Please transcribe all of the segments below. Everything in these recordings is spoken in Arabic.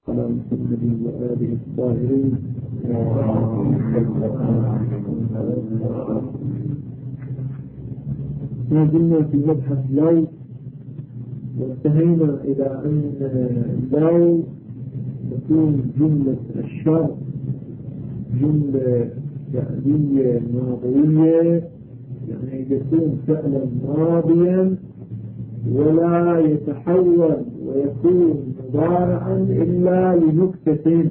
على محمد وآله الطاهرين. ما زلنا في مبحث لو، وانتهينا إلى أن لو تكون جملة الشرط جملة فعلية ماضية، يعني يكون فعلا ماضيا ولا يتحول ويكون مضارعا إلا لنكتة.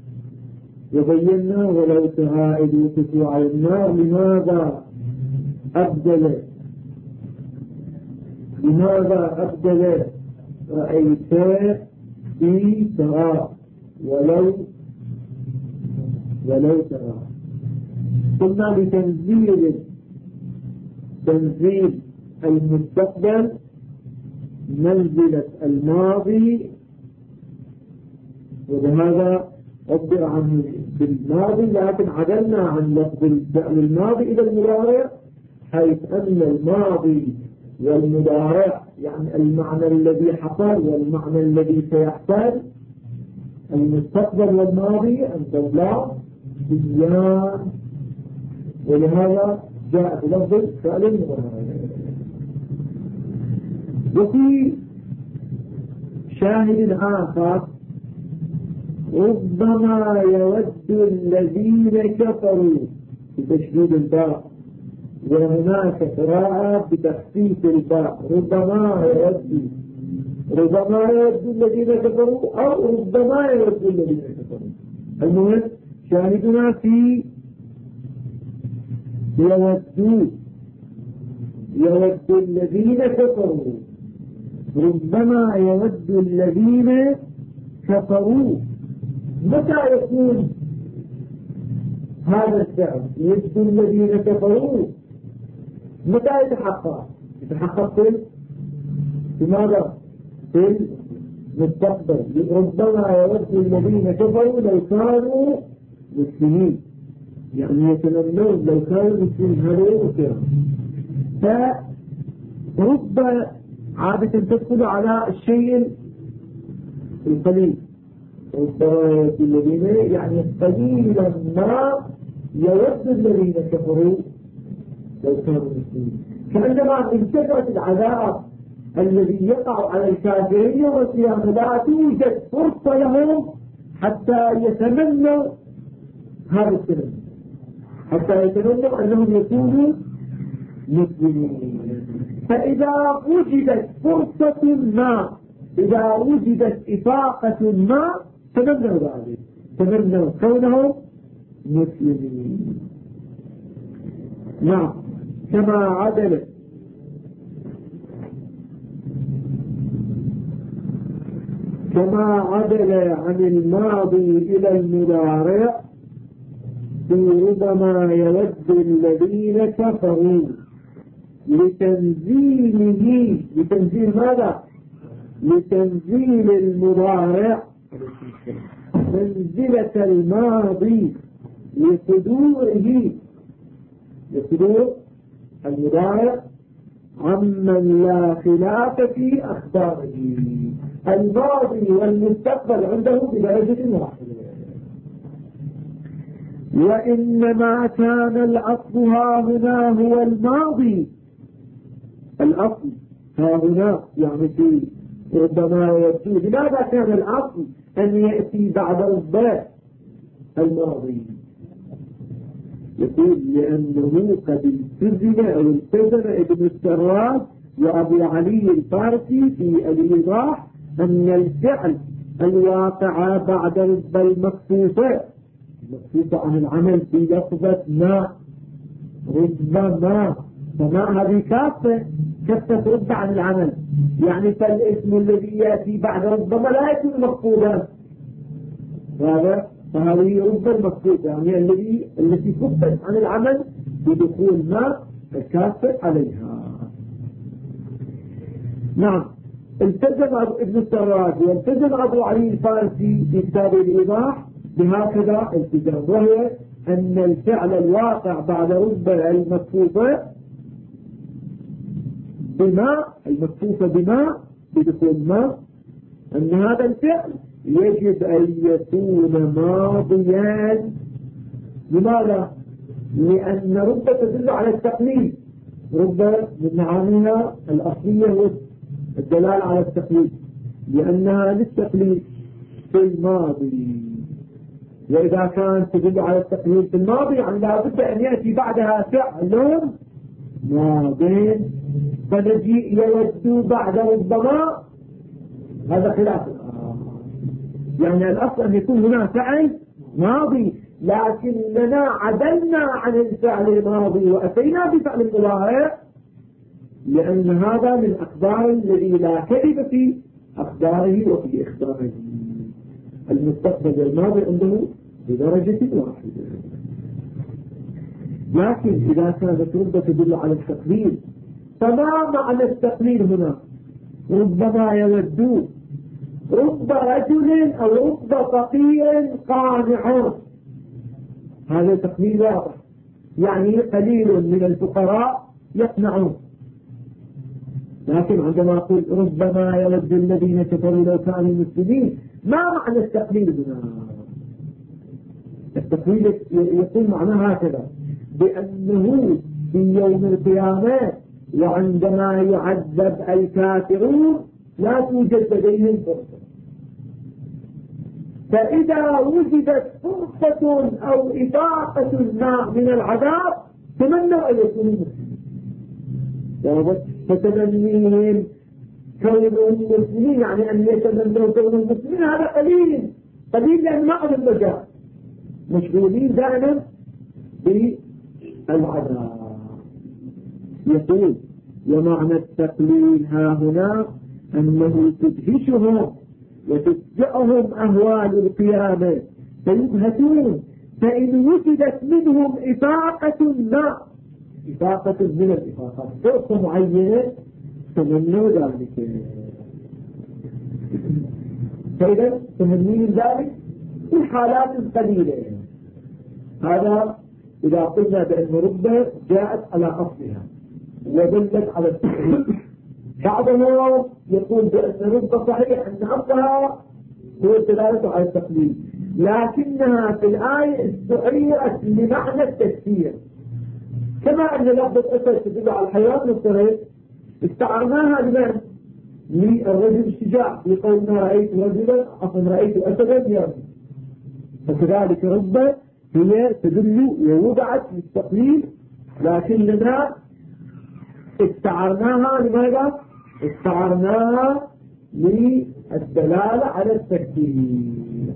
وبينا ولو ترى إذ وقفوا على النار لماذا أبدل رأيت في ترى ولو ترى. قلنا لتنزيل المستقبل منزلة الماضي، وبهذا عبر عنه بالماضي، لكن عدلنا عن لفظ الفعل الماضي إلى المضارع، حيث أن الماضي والمضارع يعني المعنى الذي حصل والمعنى الذي سيحصل، المستقبل والماضي أن تبلغ بيان، ولهذا جاء بلفظ الفعل المضارع. وفي شاهد آخر: ربما يود الذين كفروا بتشديد الباء، وهناك قراءة بتخفيف الباء، ربما يود الذين كفروا أو ربما يود الذين كفروا. المهم شاهدنا في يود الذين كفروا، ربما يود الذين كفروا. متى يكون هذا الفعل يود الذين كفروا؟ متى يتحقق في ماذا؟ في المستقبل. ربما يود الذين كفروا لو كانوا مسلمين، يعني يتمنون لو كانوا مسلمين هذا وكذا. فرب عادة تدخل على الشيء القليل، ربما يود الذين يعني قليلا ما يود الذين كفروا لو كانوا مسلمين. فعندما انتشرت العذاب الذي يقع على الكافرين يوم القيامة لا توجد فرصة لهم حتى يتمنوا هذا السلام، حتى يتمنوا أنهم يكونوا مسلمين. فإذا وجدت فرصة ما، إذا وجدت إفاقة ما، تمنوا ذلك، تمنوا كونهم مسلمين. نعم، كما عدل عن الماضي إلى المضارع ربما يود الذين كفروا لتنزيل ماذا؟ لتنزيل المضارع منزلة الماضي لصدور المضارع عمن لا خلاف في أخباره. الماضي والمستقبل عنده بدرجة واحدة، وإنما كان الأصل ها هنا هو الماضي. الأصل ها هنا يعني في ربما يأتي. لماذا كان الأصل أن يأتي بعد الضاء الماضي؟ يقول لأنه قد التزم ابن السراج وأبو علي الفارسي في الإيضاح أن الفعل الواقع بعد رب المخصوصة عن العمل في لفظة ما، ربما، فما هذه كافة رب عن العمل، يعني فالاسم الذي يأتي بعد ربما لا يكون مقصودا، فهذه رب المقصود يعني التي كفت عن العمل بدخول ما الكافة عليها. نعم، التزم ابن السراج والتزم أبو علي الفارسي في كتاب الإيضاح بهكذا التزام، وهي أن الفعل الواقع بعد رب المخصوصة بما، المخصوصة بما بدخول ما، أن هذا الفعل يجب أن يكون ماضيا. لماذا؟ لأن رب تدل على التقليد، رب من معانيها الأصلية هو الدلالة على التقليد، لأنها للتقليد في الماضي. وإذا كانت تدل على التقليد في الماضي يعني لا بد أن يأتي بعدها فعل ماضي، فنجيء يود بعد ربما، هذا خلاف يعني الأصل أن يكون هنا فعل ماضي، لكننا عدلنا عن الفعل الماضي وأتينا بفعل مضارع، لأن هذا من أخبار الذي لا كذب في أخباره وفي إخباره. المستقبل الماضي عنده بدرجة واحدة. لكن إذا كانت رب تدل على التقليد، فما معنى التقليد هنا؟ ربما يود رب رجل أو رب فقير قانع، هذا تقليد واضح، يعني قليل من الفقراء يقنعون. لكن عندما أقول ربما يود الذين كفروا لو كانوا مسلمين، ما معنى التقليد هنا؟ التقليد يكون معناه هكذا، بأنه في يوم القيامة وعندما يعذب الكافرون لا توجد لديهم فرصة، فإذا وجدت فرصة أو إطاقة ما من العذاب تمنوا أن يكونوا مسلمين. فتمنيهم كونهم مسلمين يعني أن يتمنوا كونهم مسلمين، هذا قليل لأن ما عندهم مجال، مشغولين دائما بالعذاب. يقول ومعنى التقليل ها هنا أنه تدهشهم وتفجأهم أهوال القيامة فيبهتون، فإن وجدت منهم إفاقة ما، إفاقة من الإفاقات، فرصة معينة تمنوا ذلك، فإذا تمنين ذلك في حالات قليلة. هذا إذا قلنا بأن ربما جاءت على أصلها ودلت على التحريم. بعضهم يقول بأن رب صحيح أن أصلها هو الدلالة على التقليد، لكنها في الآية استعيرت لمعنى التفسير، كما أن لفظة أسد تدل على الحيوان والصغير استعرناها لمن؟ للرجل الشجاع، في قولنا رأيت رجلا أصلا رأيت أسدا يرمي. فكذلك رب هي تدل ووضعت للتقليد، لكننا استعرناها لماذا؟ استعرناها للدلالة على التكبير.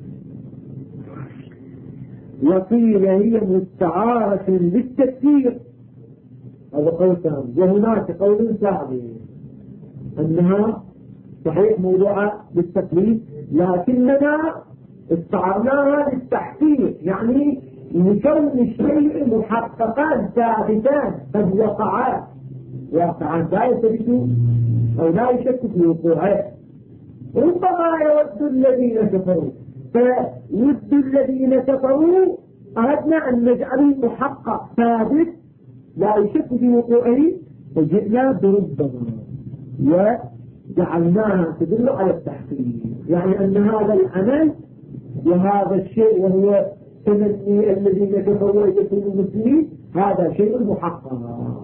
وقيل هي مستعارة للتكبير، هذا قول ثاني. وهناك قول ثاني أنها صحيح موضوعة للتكليف، لكننا استعرناها للتحقيق، يعني لكون الشيء محققان ثابتان قد وقعا لا يثبت أو لا يشك في وقوعه. ربما يود الذين كفروا، فود الذين كفروا أردنا أن نجعله محقق ثابت لا يشك في وقوعه، فجئنا بربما وجعلناها تدل على التحقيق، يعني أن هذا العمل وهذا الشيء وهو تمني الذين كفروا يكونوا مسلمين هذا شيء محقق.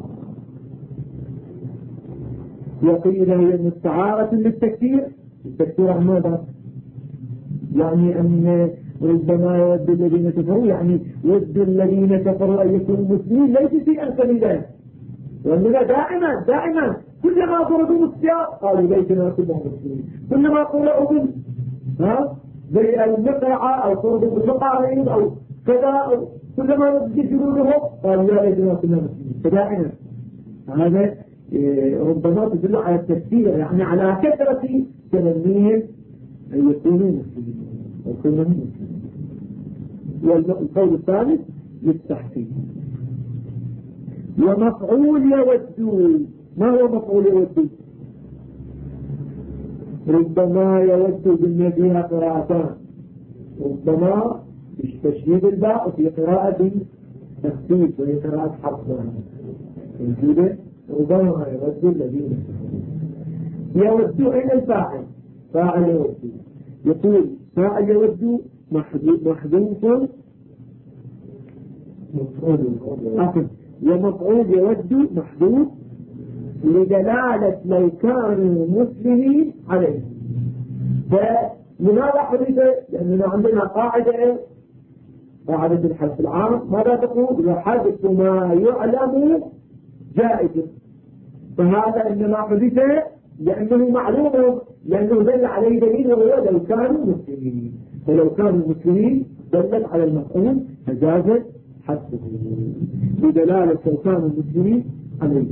وقيل هي مستعارة للتكفير. التكفير عن ماذا؟ يعني أن ربما يود الذين كفروا، يعني يود الذين كفروا أن يكونوا مسلمين ليس شيئا قليلا، وأننا دائما كلما ضربوا السياق قالوا ليتنا كلهم مسلمين، كلما قولوا زي المقرعة أو ضربوا بالمقارين أو كذا أو كلما يجدوا لهم قالوا لا ليتنا كلنا مسلمين. فدائما هذا ربما تدل على التفسير، يعني على كثرة تمنيهم أن يكونوا مسلمين أو كلهم مسلمين. والقول الثالث للتحقيق. ومفعول يود، ما هو مفعول يود؟ ربما يود بالنسبة فيها قراءتان، ربما بتشديد الباء وفي قراءة تخفيف وهي قراءة حفظ موجودة. ربما يود الذين يود إلى الفاعل، فاعل يود، يقول فاعل يود محذوف ومفعول يود محذوف لدلالة لو كانوا مسلمين عليه. فلماذا حدث؟ لأننا عندنا قاعدة الحذف العام ماذا تقول؟ وحذف ما يعلم جائز. فهذا إنما حدث لأنه معلوم، لأنه دل عليه دليل وهو لو كانوا مسلمين. فلو كانوا مسلمين دلت على المفعول فجاز حذفه بدلالة لو كانوا مسلمين عليه.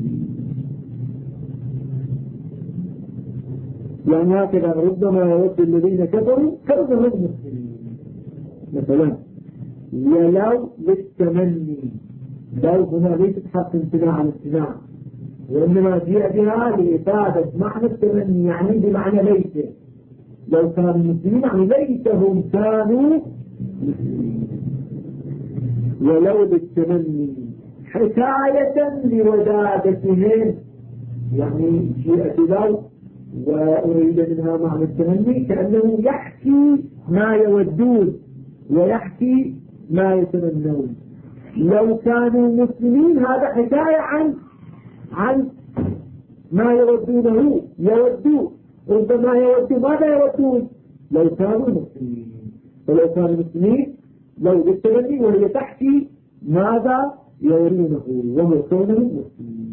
يعني هكذا ربما يود الذين كفروا كونهم مسلمين مثلا. ولو للتمني، لو هنا ليست حق امتناع عن امتناع، وإنما جاء بها لإفادة معنى التمني، يعني بمعنى ليس. لو كانوا مسلمين يعني ليتهم كانوا مسلمين. ولو للتمني حكاية لودادتهم، يعني جاءت لو وأريد منها معنى التمني كأنه يحكي ما يودون ويحكي ما يتمنون. لو كانوا مسلمين هذا حكاية عن ما يودونه، يودون ربما يودون ماذا يودون لو كانوا مسلمين. فلو كانوا مسلمين لو بالتمني وهي تحكي ماذا يورونه وهو كونهم مسلمين.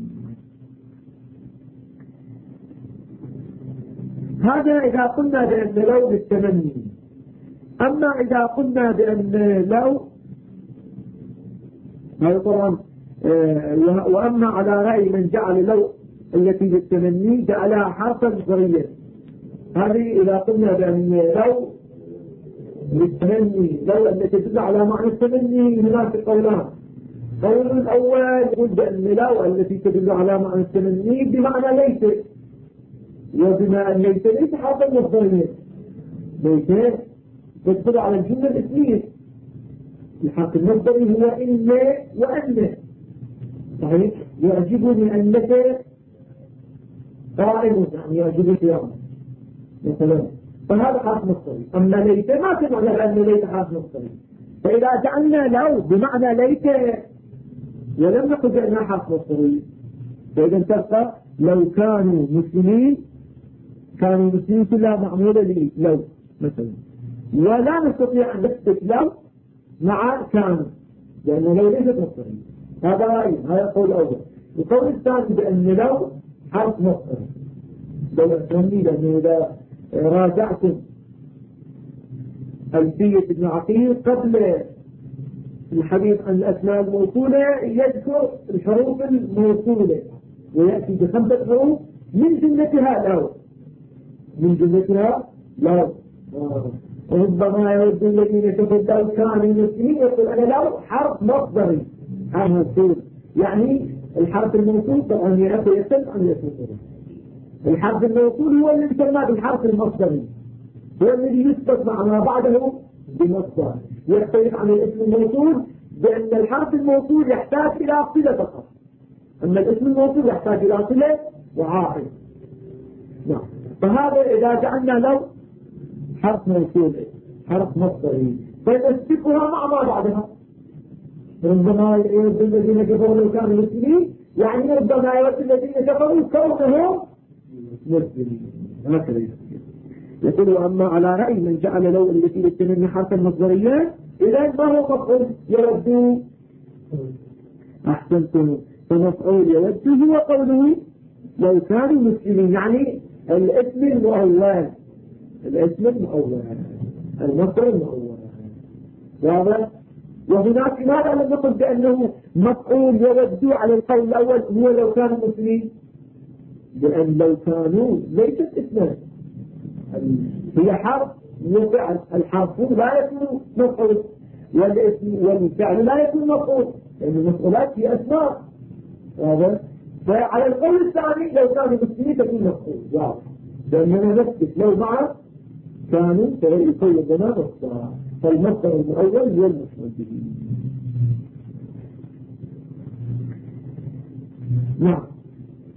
هذا إذا قلنا بأن لو بالتمني. أما إذا قلنا بأن لو هذا طبعا وأما على رأي من جعل لو التي بالتمني جعلها حرفا مصدريا. هذه إذا قلنا بأن لو بالتمني لو التي تدل على معنى التمني هناك قولان. قول الأول يقول بأن لو التي تدل على معنى التمني بمعنى ليس، وبما أن ليس حرفا مصدريا ليس تدل على الجملة الاسمية. الحرف المصدري هو إن وأن. صحيح؟ يعجبني أنك قائم، يعني يعجبك يوم مثلا. فهذا حرف مصدري. أما ليت ما تمعنى بأن ليت حرف مصدري. فإذا جعلنا لو بمعنى ليت ولم نقل بأنها حرف مصدري، فإذا تبقى لو كانوا مسلمين كلها معمولة لي لو مثلا. ولا نستطيع أن نثبت لو مع كانوا لأنه لو ليست مصدرية. هذا رأي، هذا القول الأول. القول الثاني بأن لو حرف مصدري. لو أسمي لأنه إذا راجعتم ألفية ابن عقيل قبل الحديث عن الأسماء الموصولة يذكر الحروف الموصولة ويأتي ب5 حروف من جملتها لو. من جملتها لو. ربما يود الذين كفروا لو كانوا مسلمين يقول أنا لو حرف مصدري حرف موصول. يعني الحرف الموصول طبعا يختلف عن الاسم. الحرف الموصول هو اللي يسمى بالحرف المصدري، هو الذي يثبت مع ما بعده بمصدر. يختلف عن الاسم الموصول بأن الحرف الموصول يحتاج إلى صلة فقط، أما الاسم الموصول يحتاج إلى صلة وعاقل. نعم. فهذا إذا جعلنا لو حرف موصول حرف مصدري فنسبقها مع ما بعدها. ربما يود الذين كفروا لو كانوا مسلمين، يعني ربما يود الذين كفروا كونهم مسلمين. هكذا يقول. أما على رأي من جعل لو التي بالتمني حرفا مصدريا إذا ما هو مفعول يود. أحسنتم. فمفعول يود هو قوله لو كانوا مسلمين، يعني الاسم المؤول، الاسم المؤول المصدر المؤول. واضح؟ وهناك لماذا لم نقل بأنه مفعول يود على القول الأول هو لو كانوا مسلمين؟ لأن لو كانوا ليست اسما، هي حرف وفعل. الحرف لا يكون مفعول والاسم والفعل لا يكون مفعول لأن المفعولات هي أسماء. واضح؟ فعلى القول الثاني لو كانوا مسلمين تكون مفعول. واضح؟ لأننا نثبت لو مع كانوا فيكون لنا مصدر، فالمصدر المؤول هو المفعول به. نعم.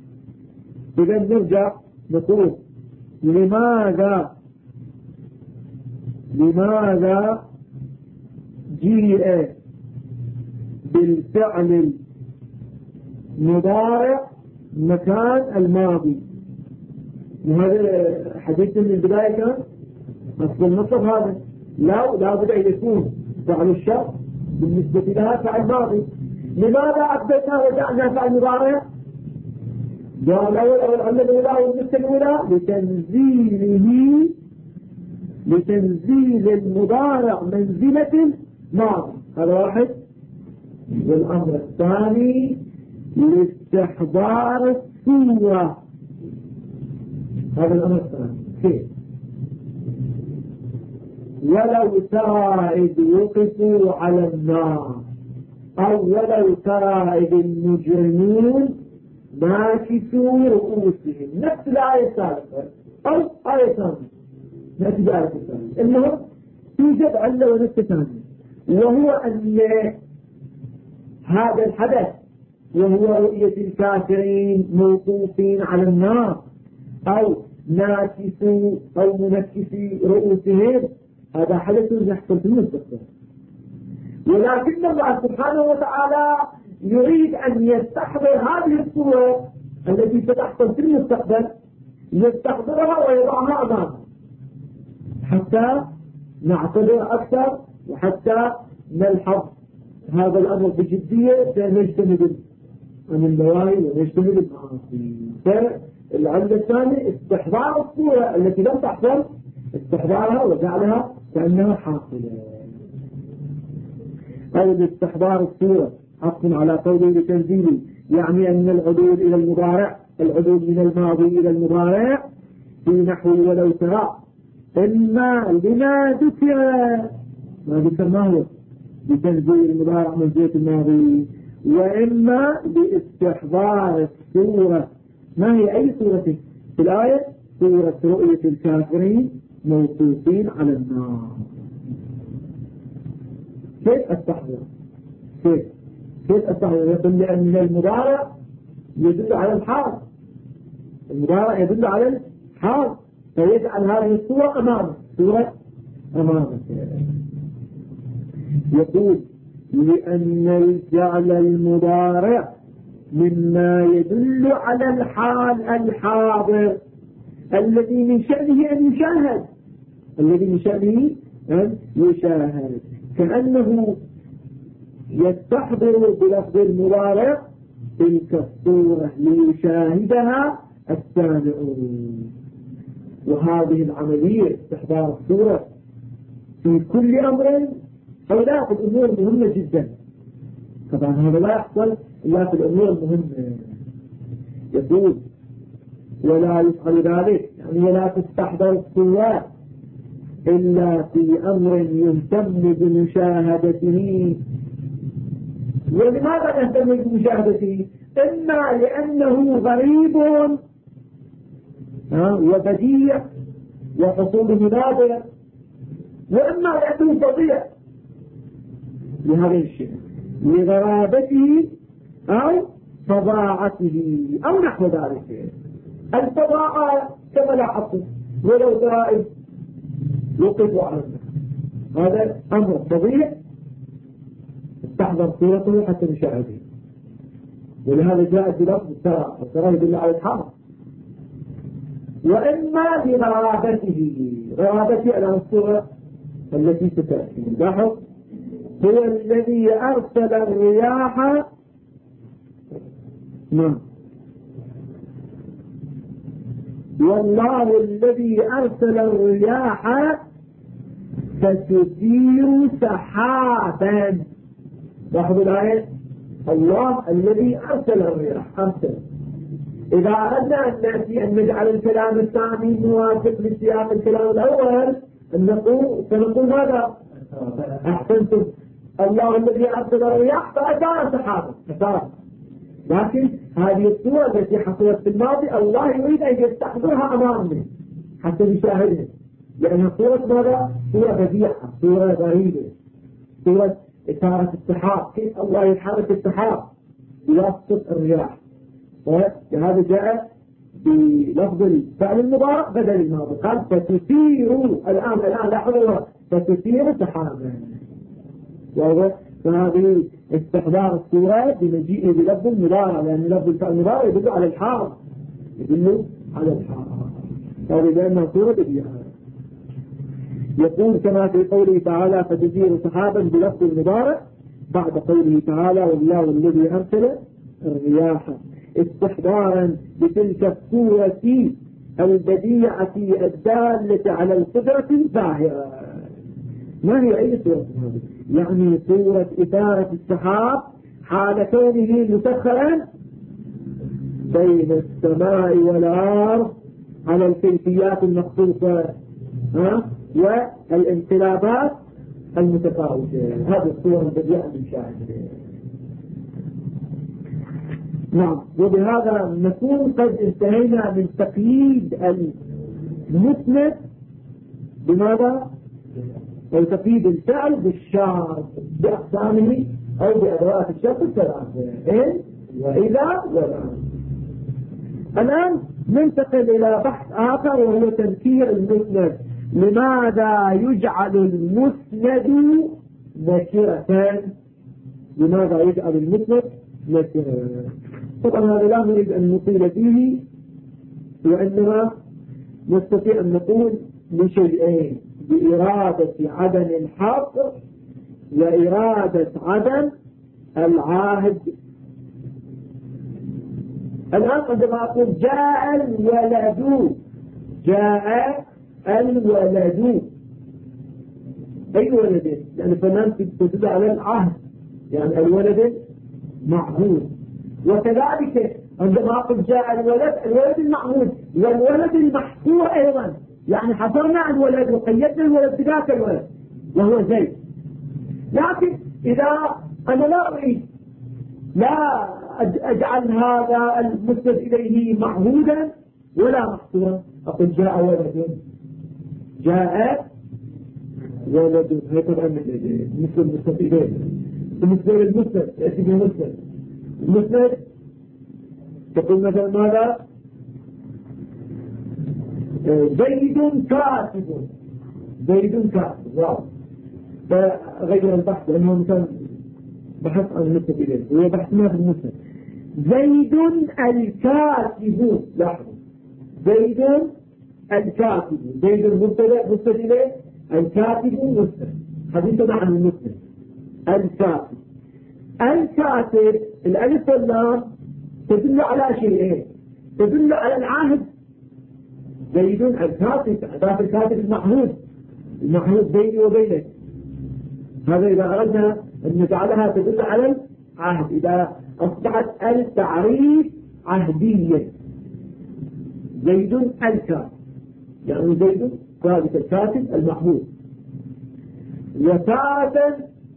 إذا نرجع نقول لماذا لماذا جيء بالفعل المضارع مكان الماضي؟ وهذا حديث من البداية كان أصل المطلب هذا لا بد أن يكون فعل الشرط بالنسبة لها فعل ماضي. لماذا أثبتها وجعلنا فعل مضارع؟ جاء الأول أو العمل الأولى والنسبة الأولى لتنزيل المضارع منزلة الماضي. هذا واحد. والأمر الثاني لاستحضار الصورة. هذا الأمر الثاني كيف؟ ولو ترى إذ وقفوا على النار أو ولو ترى إذ المجرمون ناكسوا رؤوسهم، نفس الآية الثالثة أو آية ثانية نأتي بآية الثانية. المهم توجد علة ونفس ثانية، وهو أن هذا الحدث وهو رؤية الكافرين موقوفين على النار أو ناكسوا أو منكسي رؤوسهم، هذا حدث يحصل في المستقبل. ولكن الله سبحانه وتعالى يريد أن يستحضر هذه الصورة التي ستحصل في المستقبل، يستحضرها ويضعها أمامه حتى نعتبر أكثر وحتى نلحظ هذا الأمر بجدية فنجتنب عن النواهي ونجتنب المعاصي. فالعلة الثانية استحضار الصورة التي لم تحصل، استحضارها وجعلها كأنها حاصلة. أو استحضار الصورة حق على قوله لتنزيله، يعني أن العدول إلى المضارع، العدول من الماضي إلى المضارع في نحو ولو ترى إما لما ذكر، ما ذكر ما هو لتنزيل المضارع منزلة الماضي، وإما لاستحضار الصورة. ما هي أي صورة في الآية؟ صورة رؤية الكافرين موقوفين على النار. كيف استحضر؟ كيف استحضر؟ يقول لأن المضارع يدل على الحال، المضارع يدل على الحال، فيجعل هذه الصورة أمامه، صورة أمامه. يقول لأن الفعل المضارع مما يدل على الحال الحاضر الذي من شأنه أن يشاهد، الذي من شأنه أن يشاهد، كأنه يستحضر بلفظ المضارع تلك الصورة ليشاهدها السامعون. وهذه العملية استحضار الصورة في كل أمر هؤلاء في الأمور مهمة جدا. طبعا هذا لا يحصل إلا في الأمور المهمة. يقول ولا يفعل ذلك، يعني لا تستحضر الصورة إلا في أمر يهتم بمشاهدته. ولماذا يهتم بمشاهدته؟ إما لأنه غريب وبديع وحصوله نادر، وإما لأنه فظيع لهذا الشيء، لغرابته أو فظاعته أو نحو ذلك. الفظاعة كما لاحظت ولو ترى يوقف على النار، هذا أمر فظيع استحضر صورته حتى نشاهده، ولهذا جاء في لفظ الترى، والترى يدل على الحال. وإما لغرابته، غرابته على الصورة التي ستأتي. لاحظ هو الذي أرسل الرياح، والله الذي أرسل الرياح فتثير سحابا. لاحظوا الآية، الله الذي أرسل الرياح أرسل. إذا أردنا أن نأتي أن نجعل الكلام الثاني موافق لسياق الكلام الأول سنقول ماذا؟ أحسنتم، الله الذي أرسل الرياح فأثار سحابا. لكن هذه الصورة التي حصلت في الماضي الله يريد أن يستحضرها أمامنا حتى نشاهدها، لأنها صورة ماذا؟ صورة بديعة، صورة غريبة، صورة إثارة السحاب. كيف الله يحرك السحاب بواسطة الرياح؟ وهذا جاء بلفظ الفعل المضارع بدل الماضي، قال فتثير. الآن لاحظوا فتثير سحابا. فهذه استحضار الصورة بمجيئه بلفظ المضارع، لأن لفظ المضارع يدل على الحال، يدل على الحال، هذه لأنها صورة بديهة. يقول كما في قوله تعالى فتثير سحابا بلفظ المضارع بعد قوله تعالى والله الذي أرسل الرياح، استحضارا بتلك الصورة البديعة الدالة على القدرة الباهرة. ما هي أي صورة هذه؟ يعني صورة إثارة السحاب حال كونه مسخرا بين السماء والأرض على الكيفيات المخصوصة والانقلابات المتفاوتة. هذه الصورة البديعة المشاهدة. نعم. وبهذا نكون قد انتهينا من تقييد المسند بماذا؟ أو تقييد الفعل بالشرط بأقسامه أو بأدوات الشرط الثلاثة إن وإذا والآن. الآن ننتقل إلى بحث آخر وهو تنكير المسند. لماذا يجعل المسند نكرة؟ لماذا يجعل المسند نكرة؟ طبعا هذا لا نريد أن نطيل فيه، وإنما نستطيع أن نقول بشيئين: بإرادة عدم الحق وإرادة عدم العاهد. الآن عندما أقول جاء الولد، جاء الولد، أي ولد؟ يعني فنان تدل على العهد، يعني الولد معهود. وكذلك عندما أقول جاء الولد، الولد المعهود والولد المحصور أيضا، يعني حصرنا الولد وقيدنا الولد بذاك الولد وهو زيد. لكن إذا أنا لا أريد لا أجعل هذا المسند إليه معهودا ولا محصورا، أقول جاء ولد، جاء ولد. هي طبعا مثل المسند إليه. بالنسبة للمسند يأتي بالمسند. المسند تقول مثلا ماذا؟ زيد كاتب، زيد كاتب. واو. فغير البحث لأنه مثلا بحث عن المسند إليه، هو بحث ما في المسند. زيد الكاتب، لاحظوا زيد الكاتب، زيد المبتدأ مسند إليه، الكاتب مسند، حديثنا عن المسند. الكاتب، الكاتب الألف واللام تدل على شيئين: تدل على العهد، زيد الكاتب، ذات الكاتب المعهود، المعهود بيني وبينك. هذا إذا أردنا أن نجعلها تدل على العهد، إذا أصبحت التعريف عهديا. زيد الكاتب يعني زيد ذلك الكاتب المعهود. وتارة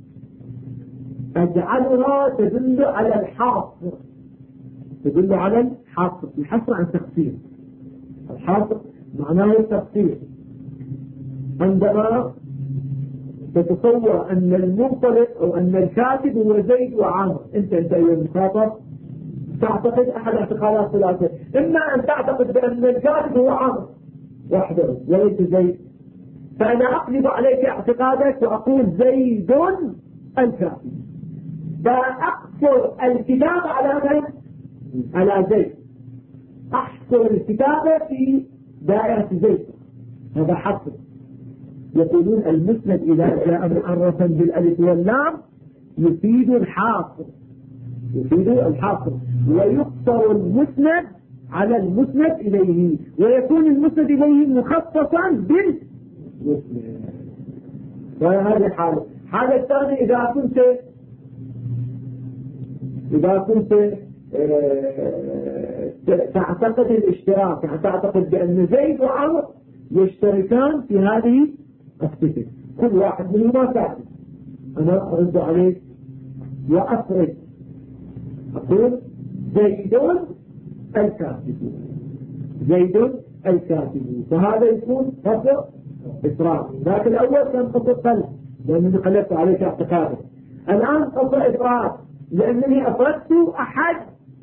أجعلها تدل على الحاصر، تدل على الحاصر، الحصر عن تقصير. الحاصر معناه التقصير. عندما تتصور أن المنطلق أو أن الكاتب هو زيد وعامر، أنت أيها المخاطب تعتقد أحد اعتقادات ثلاثة: إما أن تعتقد بأن الكاتب هو عامر وحده وليس زيد، فأنا أقلب عليك اعتقادك وأقول زيد الكاتب، فأقصر الكتابة على من؟ على زيد، أحصر الكتابة في دائرة زيد، هذا حصر. يقولون المسند إذا جاء معرفا بالألف واللام يفيد الحاصر، يفيد الحاصر، ويقصر المسند على المسند إليه، ويكون المسند إليه مخصصا بالمسند. وهذه حالة. حالة الثانية إذا كنت تعتقد الاشتراك، يعني تعتقد بأن زيد وعمر يشتركان في هذه الصفة، كل واحد منهما كاتب، أنا أرد عليك وأفرد أقول زيد الكاتب، زيد الكاتب، فهذا يكون قصر إفراد. لكن الأول كان قصر قلب لأنني قلبت عليك اعتقاده. الآن قصر إفراد لأنني أفردت أحد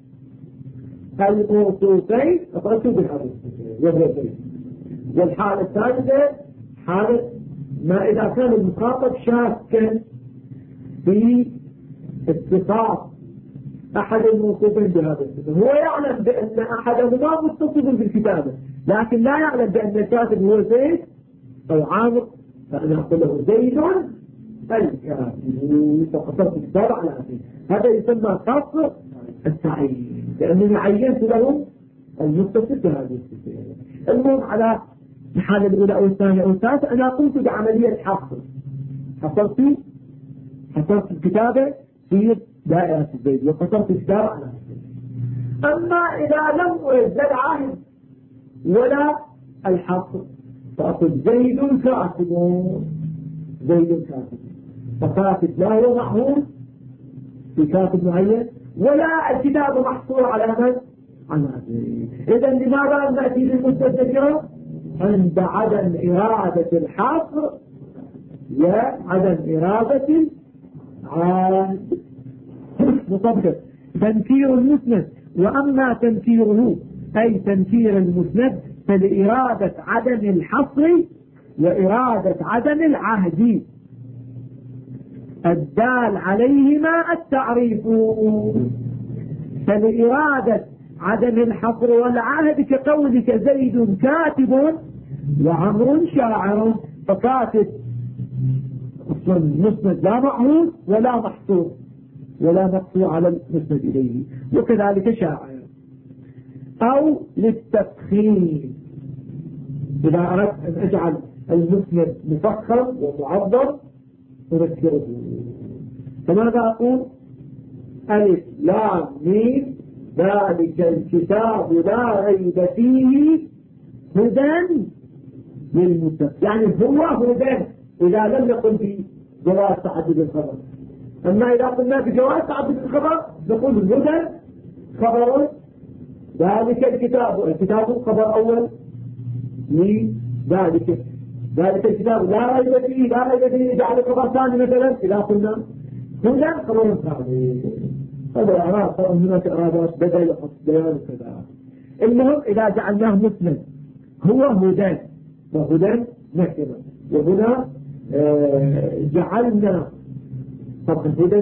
الموصوفين، أفردت بالحديث وهو زيد. والحالة الثالثة حالة ما إذا كان المخاطب شاكا في اتصاف أحد الموصوفين بهذا الصفة، هو يعلم بأن أحدهما متصف بالكتابة لكن لا يعلم بأن الكاتب هو زيد أو عامر، فأنا أقول له زيد الكاتب فقصرت الكتاب على أخيه. هذا يسمى قصر التعيين لأنني عينت له المتصف بهذه الصفة. المهم على الحالة الأولى أو الثانية أو الثالثة أنا قمت بعملية حصر، حصرت الكتابة في دائرة الزيد وقصرت الكتابة على الزيد. أما إذا لم أرد لا العاهد ولا الحصر فأقول زيد كاتب، فكاتب لا هو معهود في كاتب معين ولا الكتاب محصور على من؟ على زيد. إذا لماذا نأتي للمستذكرة؟ عند عدم إرادة الحصر وعدم إرادة العاهد. مطبق تنكير المسند، وأما تنكيره أي تنكير المسند فلإرادة عدم الحصر وإرادة عدم العهد الدال عليهما التعريف. فلإرادة عدم الحصر والعهد كقولك زيد كاتب وعمر شاعر، فكاتب مسند لا معهود ولا محصور ولا مقصور على المسند إليه، وكذلك شاعر. أو للتفخيم إذا أردت أن أجعل المسند مفخم ومعظم أذكره. فماذا أقول؟ ألف لام ميم ذلك الكتاب لا ريب فيه هدى للمتقين، يعني هو هدى إذا لم يقل في جواز تعدد الخبر. أما إذا قلنا بجواز تعدد الخبر نقول هدى خبر ذلك الكتاب خبر أول لذلك الكتاب لا ريب فيه جعل خبر ثاني مثلا. إذا قلنا هدى خبر ثاني هذا إعراب، طبعا هناك إعرابات بدل وحط بيان وكذا. المهم إذا جعلناه مسند هو هدى وهدى نكرة، وهنا جعلنا طبعا هدى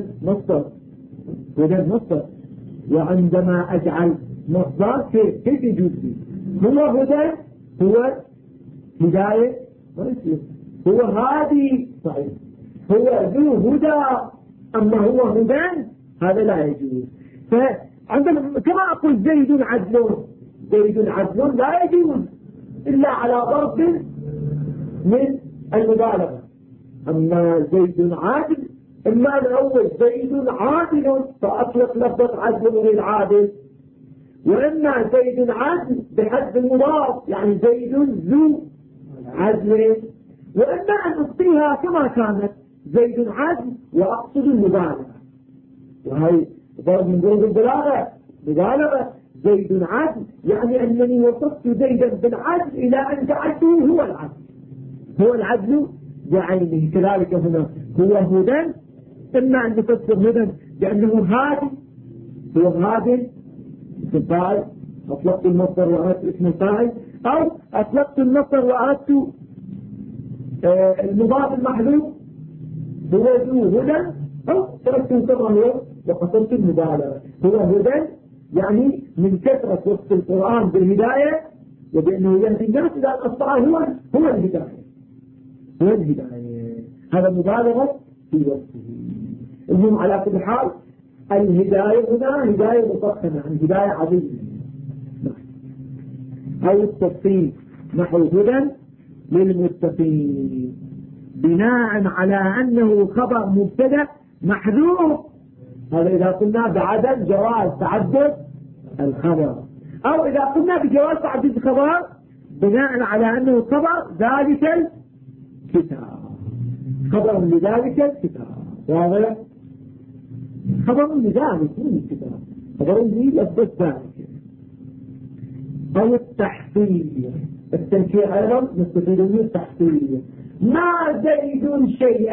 مصدر، وعندما أجعل مصدر كيف يجوز فيه؟ هو هدى هو هداية ما يصير، هو هادي صحيح، هو ذو هدى، أما هو هدى هذا لا يجوز. فعندما كما أقول زيد عدل لا يجوز إلا على ضرب من المبالغة. أما زيد عادل، إما الأول زيد عادل فأطلق لفظة عدل غير عادل، وإما زيد عدل بحد المضاف يعني زيد ذو عدل، وإما أن أبقيها كما كانت زيد عدل وأقصد المبالغة، وهي ضرب من ضروب مبالغة. زيد عدل يعني أنني وصفت زيدا بالعدل إلى أن جعلته هو العدل بعينه. كذلك هنا هو هدى، إما أن تفسر هدى لأنه هادي، هو هادي اسم فاعل، أطلقت المصدر وأردت اسم الفاعل، أو أطلقت المصدر وأردت المضاف المحذوف هو ذو هدى، أو تركت كما وقصرت المبالغة. هو هدى يعني من كثرة وصف القرآن بالهداية وبأنه يهدي الناس إلى الأصطاع هو الهداية. هذا مبالغة في وصفه. المهم على كل حال الهداية هنا هداية مفخمة، يعني هداية عظيمة. أو التفصيل نحو هدى للمتقين بناء على أنه خبر مبتدأ محذوف، هذا إذا قلنا بعدم جواز تعدد الخبر، أو إذا قلنا بجواز تعدد الخبر بناء على أنه خبر ذلك الكتاب، خبر لذلك الكتاب. واضح؟ خبر لذلك من الكتاب، خبر لذلك ذلك. أو التحصيل، التنكير أيضا نستفيد منه التحصيل. ما زيد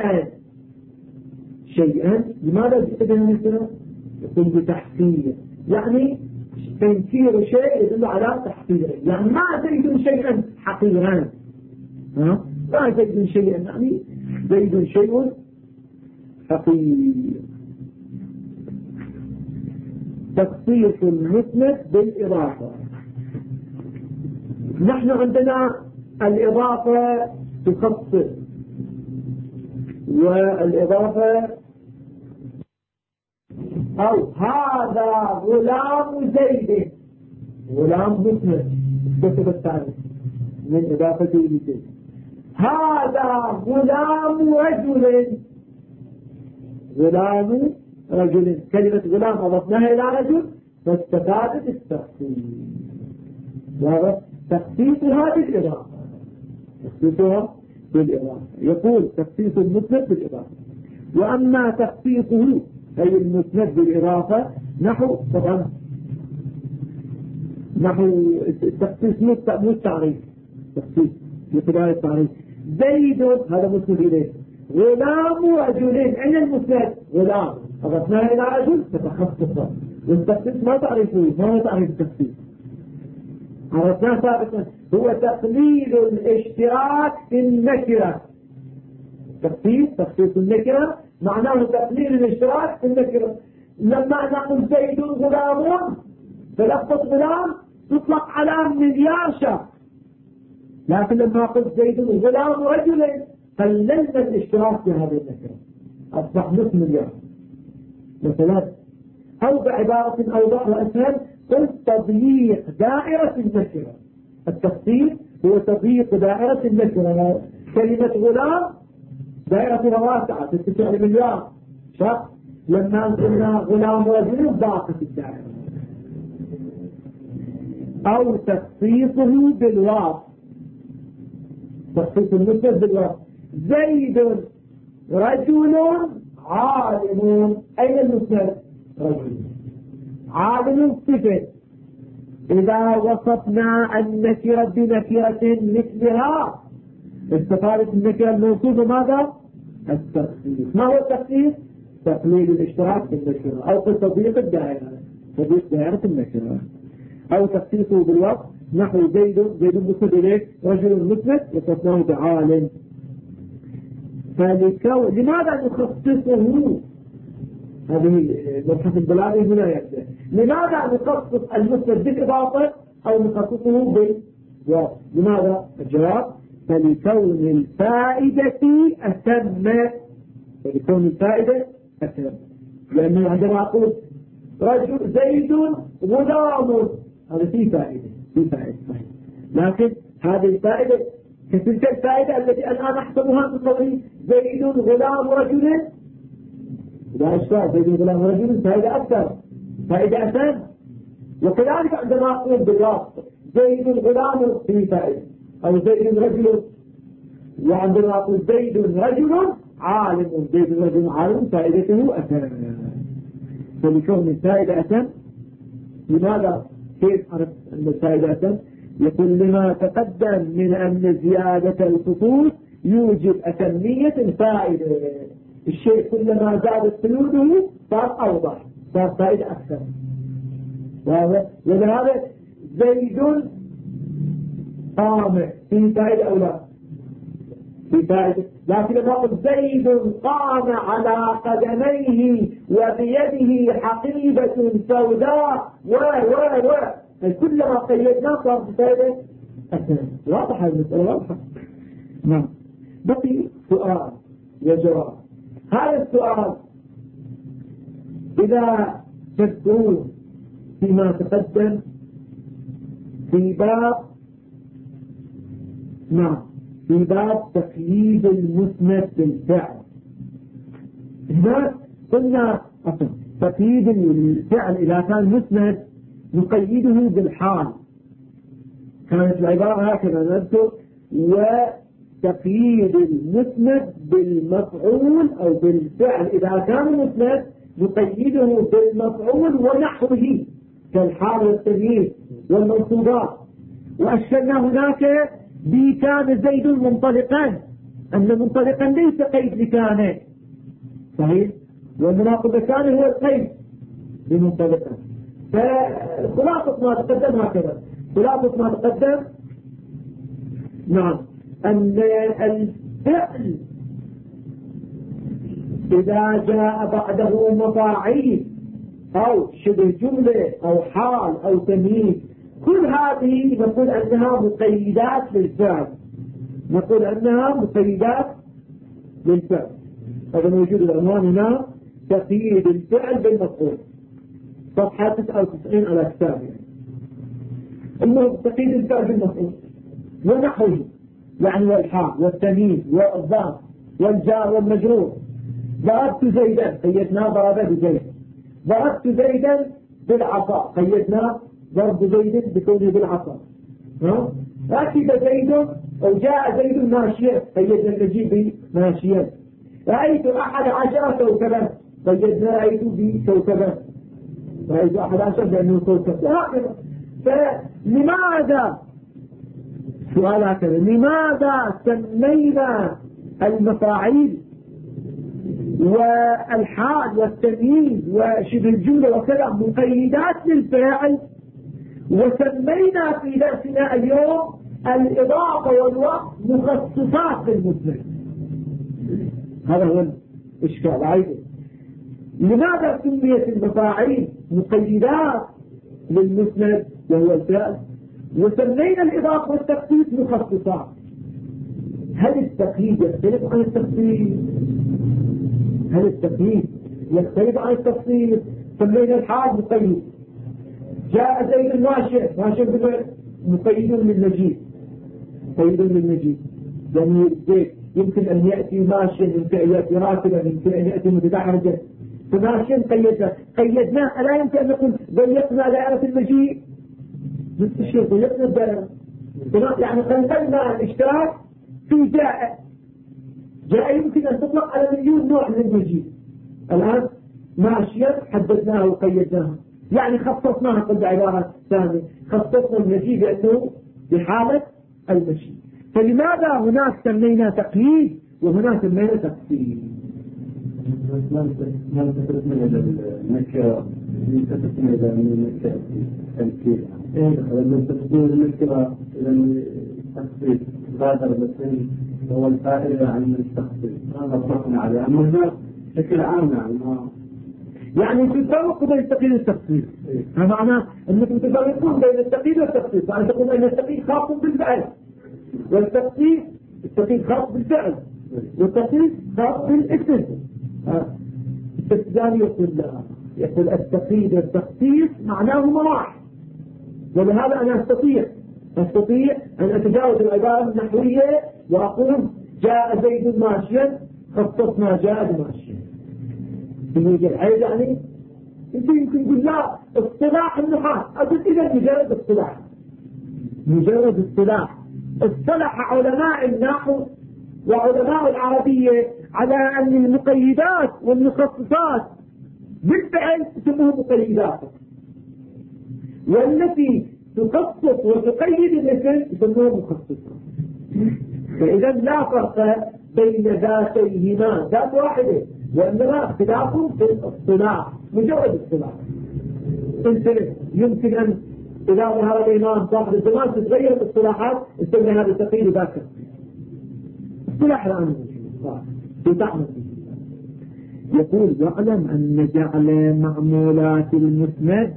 شيئا لماذا جئت به مثلا؟ يقول بتحصيل يعني تنكير شيء يدل على تحصيله، يعني ما زيد شيئا حقيرا، ما زيد شيء يعني زيد شيء حقير. تخصيص المسند بالإضافة. نحن عندنا الإضافة تخصص، والإضافة أو هذا غلام زيد، غلام مسند كتب الثاني من إضافته لزيد. هذا غلام رجل، غلام رجل، كلمة غلام أضفناها إلى رجل فاستفادت التخصيص، وهذا تخصيصها بالإضافة، تخصيصها بالإضافة. يقول تخصيص المسند بالإضافة. وأما تخصيصه أي المسند بالإضافة نحو طبعا نحو التخصيص مو التعريف، تخصيص بخلال التعريف. زيد هذا مسند إليه، غلام رجلين أين المسند؟ غلام أضفناه إلى رجل فتخصصه، والتخصيص ما تعرفه، ما هو تعريف التخصيص عرفناه سابقا، هو تقليل الاشتراك في النكرة. تخصيص النكرة معناه تقليل الاشتراك في النكرة. لما نقول زيد غلام فلفظ غلام تطلق على مليار شخص، لكن لما قلت زيد غلام رجل قللنا الاشتراك في هذه النكرة، أصبح نصف مليار مثلا. أو بعبارة أوضح وأسهل قلت تضييق دائرة النكرة. التخصيص هو تضييق دائرة النكرة. كلمة غلام دائرة واسعة تتسع لمليار شخص، لما قلنا غلام رجل ضاقت الدائرة. أو تخصيصه بالواو، تخصيص المسند بالواو. زيد رجل عالم، أين المسند؟ رجل. عالم صفة، إذا وصفنا النكرة بنكرة مثلها استفادت النكرة الموصوفة ماذا؟ التخصيص. ما هو التخصيص؟ تقليل الاشتراك في النكرة، أو تضييق الدائرة، تضييق دائرة النكرة. أو تخصيصه بالوصف نحو زيد مسند إليه رجل مسند وصفناه بعالم. لماذا نخصصه؟ هذه مبحث البلاغي هنا يبدأ. لماذا نخصص المسند بالإضافة أو نخصصه بالوصف؟ لماذا؟ الجواب فلكون الفائدة أتم، فلكون الفائدة أتم. لأنه عندما أقول رجل زيد غلام هذا فيه فائدة، فيه فائدة صحيح، لكن هذه الفائدة كتلك الفائدة التي الآن أحسبها من قوله زيد غلام رجل، لا إشكال، زيد غلام رجل فائدة أكثر، فائدة أتم. وكذلك عندما أقول بالواسطة زيد غلام فيه فائدة، أو زيد رجل، وعندما أقول زيد رجل عالم، زيد رجل عالم فائدته أتم. فلكون الفائدة أتم. لماذا؟ كيف عرفت أن الفائدة أتم؟ يقول لما تقدم من أن زيادة الخصوص يوجب أتمية الفائدة. الشيء كلما زادت سلوده صار أوضح، صار فائدة أكثر. ولهذا زيد قام في فائدة أو لا؟ في فائدة. لكن لما قلت زيد قام على قدميه وبيده حقيبة سوداء كلما قيدناه صار فائدة أكثر. واضحة المسألة واضحة. نعم. بقي سؤال وجواب. هذا السؤال إذا تذكرون فيما تقدم في باب في باب تقييد المسند بالفعل، هناك قلنا تقييد الفعل إذا كان مسند نقيده بالحال، كانت العبارة هكذا نذكر. وتقييد المسند بالمفعول أو بالفعل إذا كان مسند نقيده بالمفعول ونحوه كالحال والتمييز والمنصوبات. وأشرنا هناك بكان زيد منطلقا، أن منطلقا ليس قيد لكان، صحيح، والمناقض كان هو القيد لمنطلقا. فخلاصة ما تقدم هكذا، خلاصة ما تقدم أن الفعل إذا جاء بعده مفاعيل أو شبه جملة أو حال أو تمييز، كل هذه نقول أنها مقيدات للفعل، نقول أنها مقيدات للفعل. هذا موجود العنوان هنا، تقييد الفعل بالمفعول، صفحة 99 على كتاب. المهم تقييد الفعل بالمفعول ونحوه، يعني والحال والتمييز والظرف والجار والمجرور. ضربت زيدا قيدناه ضرب بزيد، ضربت زيدا بالعصا قيدناه ضرب زيد بكونه بالعصا. ركب زيد أو جاء زيد ماشيا قيدنا المجيء بماشيا. رأيت 11 كوكبا قيدنا رأيت بكوكبا، رأيت 11 لأنه كوكب. فلماذا سؤال هكذا، لماذا سمينا المفاعيل والحال والتمييز وشبه الجملة وكذا مقيدات للفاعل، وسمينا في درسنا اليوم الإضافة والوقت مخصصات للمسند؟ هذا هو الإشكال. أيضا لماذا سميت المفاعيل مقيدات للمسند وهو الفعل، وسمينا الإضافة والتخصيص مخصصات؟ هل التقييد يختلف عن التخصيص؟ هل التقييد يختلف عن التخصيص؟ سمينا الحال مقيد، جاء زيد ماشي مقيد للمجيء، مقيد للمجيء، يعني زيد يمكن أن يأتي ماشي، يمكن أن يأتي راكبا، يمكن أن يأتي متدحرجا، فماشي قيدناه. ألا يمكن أن نقول ضيقنا دائرة المجيء؟ نفس الشيء، ضيقنا الدائرة، يعني قللنا الاشتراك في جاء يمكن أن تطلق على مليون نوع من المجيء. الآن ماشيا حددناها وقيدناها، يعني خصصناها. قل بعبارة ثانية خصصنا المجيء بأنه بحالة المجيء. فلماذا هناك سمينا تقييد وهناك سمينا تقسيم؟ ما تفرق من النكرة تفرق من النكرة التنكير، لما تفرق النكرة التخصيص غادر بسين هو الفائدة عن التخصيص. هذا فرقنا عليه، أما هناك بشكل عام يعني في فرق بين التقييد والتخصيص. هذا معناه أنكم تفرقون بين التقييد والتخصيص، يعني تقول أن التقييد خاص بالفعل والتخصيص التقييد خاص بالفعل والتخصيص خاص بالاسم. الثاني يقول التقييد والتخصيص معناهما واحد، ولهذا أنا أستطيع أن أتجاوز العبارة النحوية وأقول جاء زيد ماشيا خصصنا جاء ماشيا. يعني يمكن يقول لا اصطلاح النحاة، أقول إذا مجرد اصطلاح اصطلح علماء النحو وعلماء العربية على أن المقيدات والمخصصات بالفعل تسموها مقيدات، والتي تخصص وتقيد الاسم يسموها مخصصات. فإذا لا فرق بين ذاتيهما، ذات واحدة، وإنما اختلافهم في الاصطلاح، مجرد اصطلاح. يمكن أن إذا ظهر الإمام صاحب الزمان تتغير الاصطلاحات، يسمى هذا التقييد ذاك اصطلاح الآن بتعمل. يقول واعلم أن جعل معمولات المسند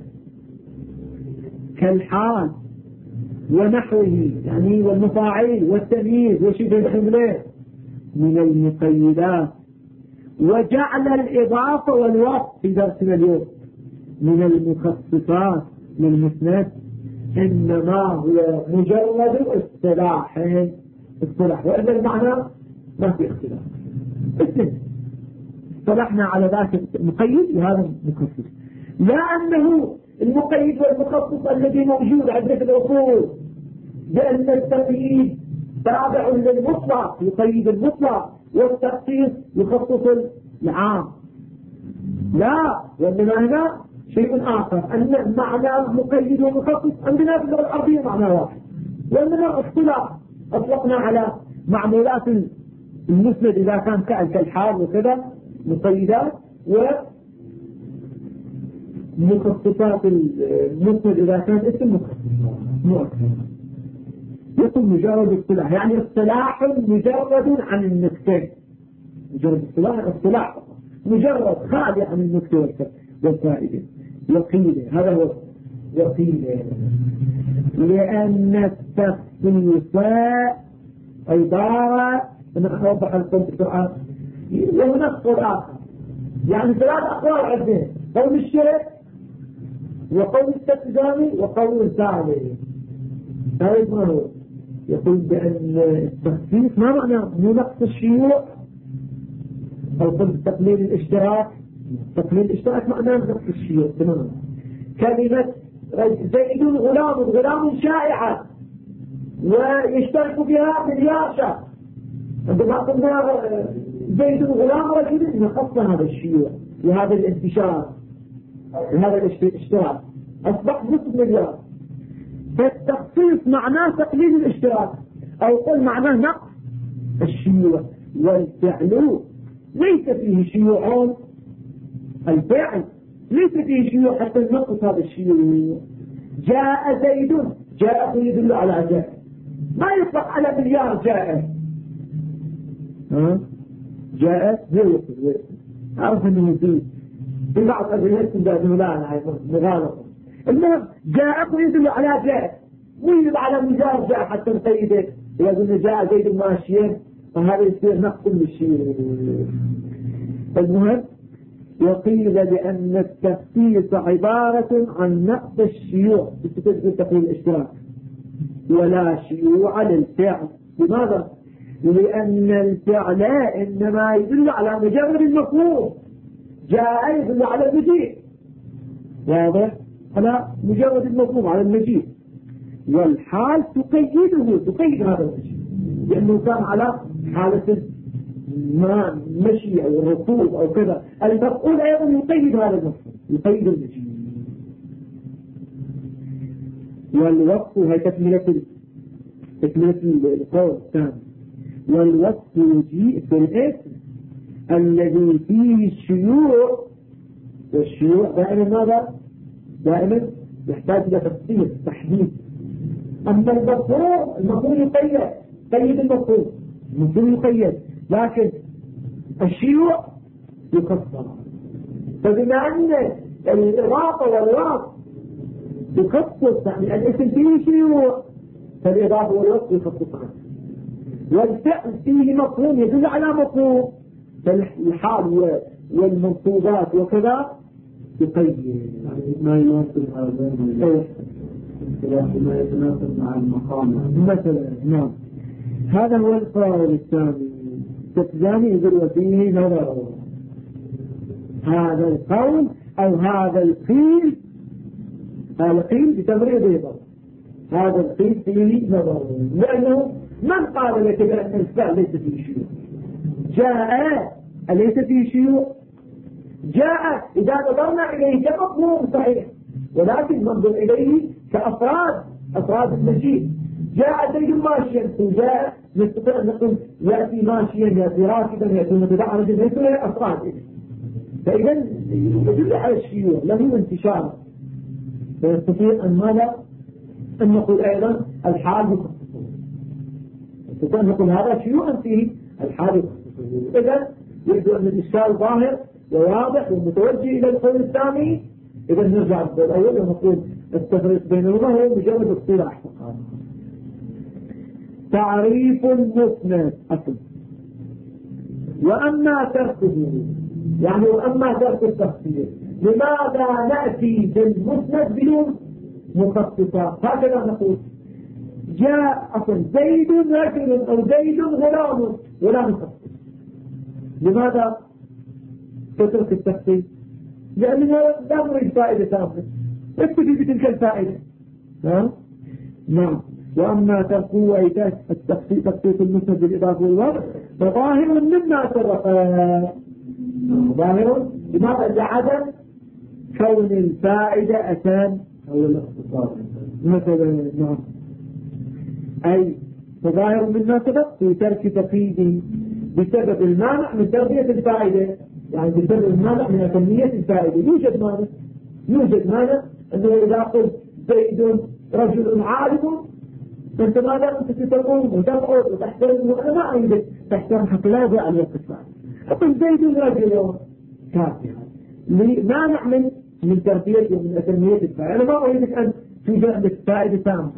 كالحال ونحوه، يعني والمفاعيل والتمييز وشبه الجملة من المقيدات، وجعل الإضافة والوقت في درسنا اليوم من المخصصات للمسند، إنما هو مجرد اصطلاح، وإذا المعنى ما في اختلاف. اصطلحنا على ذاك المقيد وهذا المخصص، لا أنه المقيد والمخصص الذي موجود عندنا في الأصول بأن التقييد تابع للمطلق يقيد المطلق والتخصيص يخصص العام، لا، وإنما هنا شيء آخر، أن معنى مقيد ومخصص عندنا في اللغة العربية معنى واحد، وإنما اصطلاح أطلقنا على معمولات المسند إذا كان كالحال وكذا مقيدات، ومخصصات المسند إذا كان اسم مخصص. يقول مجرد اصطلاح، يعني اصطلاح مجرد عن النكتة، مجرد اصطلاح مجرد خالي عن النكتة والفائدة. وقيل هذا هو وقيل لأن التخصيص عبارة، أنا أوضح القول بسرعة، وهناك قول آخر، يعني ثلاث أقوال عندنا: قول الشرك وقول التقدامي وقول ثاني. هذا ما هو يقول بأن التخصيص ما معناه مو نقص الشيوع، أو قل تقليل الاشتراك. تقليل الاشتراك معناه نقص الشيوع تماما. كلمة زيد غلام شائعة ويشترك بها مليار شخص، عندما قلنا زيد غلام رجل نقص هذا الشيوع وهذا الانتشار وهذا الاشتراك، أصبح نصف مليار. فالتخصيص معناه تقليل الاشتراك، أو قل معناه نقص الشيوع. والفعل ليس فيه شيوع، الفعل ليس فيه شيوع حتى نقص هذا الشيوع. جاء زيد، جاء يدل على جاء، ما يطلق على مليار جاء. جاء زي عرف انه في بعض أدريات مغالطة. المهم جاء يدل على جاء، مو يدل على مليار جاء حتى نقيده. إذا قلنا جاء زيد ماشيا فهذا يصير نقص كل شيء. المهم وقيل لأن التخصيص عبارة عن نقص الشيوع بتقدر تقول الاشتراك، ولا شيوع للفعل. لماذا؟ لأن الفعل إنما يدل على مجرد المفهوم. جاء يدل على المجيء، واضح؟ على مجرد المفهوم، على المجيء. والحال تقيد هذا المجيء، لأنه كان على حالة ما مشي أو ركوب أو كذا. المفعول أيضا يقيد هذا المفعول، يقيد المجيء. والوصف هي تكملة القول الثاني. والوصف يجيء في الاسم الذي فيه الشيوع، والشيوع دائما ماذا؟ دائما يحتاج إلى تفصيل تحديد. أما المفهوم يقيد، قيد المفهوم يقيد، لكن الشيوع يكسر. فبما أن الإضافة والوصف يخصص، يعني الاسم فيه شيوع، فالإضافة والوصف يخصص عنه. والفعل فيه مفهوم يدل على مفهوم، فالحال والمنصوبات وكذا يقيد. يعني ما يناسب هذا ما يتناسب مع المقام مثلا. نعم، هذا هو القول الثاني. الثاني يقول فيه نظر. هذا القول أو هذا القيل، هذا القيل بتمريض يضر، هذا القيل فيه نظر. لأنه من قال لك بأن الفعل ليس فيه شيوع؟ جاء أليس فيه شيوع؟ جاء إذا نظرنا إليه كمفهوم صحيح، ولكن ننظر إليه كأفراد المجيء. جاء زيد ماشيا، وجاء نستطيع أن نقول يأتي ماشيا، يأتي راكبا، يأتي متدعرا، ليس له أفراد. فإذا يدل على الشيوع، له انتشار. فنستطيع أن ماذا؟ أن نقول أيضا الحال يخصصه. نستطيع أن نقول هذا شيوع فيه، الحال يخصصه. إذا يبدو أن الإشكال ظاهر وواضح ومتوجه إلى القول الثاني. إذا نرجع للقول الأول ونقول التفريق بينهما هو مجرد اصطلاح فقط. تعريف المسند أصل. وأما تركه، يعني وأما ترك التخصيص، لماذا نأتي بالمسند بدون مخصصات؟ هكذا نقول جاء أصل زيد رجل أو زيد غلام ولا نخصص. لماذا تترك التخصيص؟ لأننا لا نريد فائدة ثابتة، اكتفي بتلك الفائدة. نعم. وأما تركه وإيتاء التخصيص المسند بالإضافة والوضع فظاهر مما سبق. ظاهر لماذا؟ لعدم كون الفائدة أتان أو الاختصار مثلا. نعم. أي فظاهر مما سبق في ترك تقييده بسبب المانع من تربية الفائدة، يعني بسبب المانع من تنمية الفائدة. يوجد مانع أنه إذا قلت زيد رجل عالم أنت ما دام أنت تقوم وتقعد وتحترم، وأنا ما أريدك تحترم حتى لا يضيع الوقت بعد. أقول زيد رجل كافي، مانع من تربيتي ومن تنميتك. أنا ما أريدك أن توجد عندك فائدة تامة.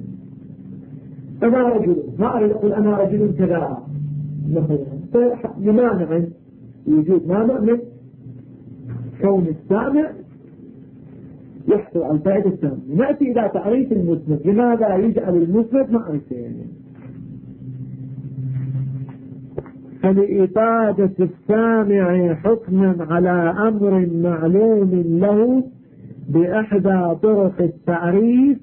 أنا رجل، ما أريد أقول أنا رجل كذا مثلا، لمانع وجود مانع من كون السامع يحصل على الفائدة التامة. نأتي إلى تعريف المسند. لماذا يجعل المسند معرفة؟ فلإفادة السامع حكما على أمر معلوم له بإحدى طرق التعريف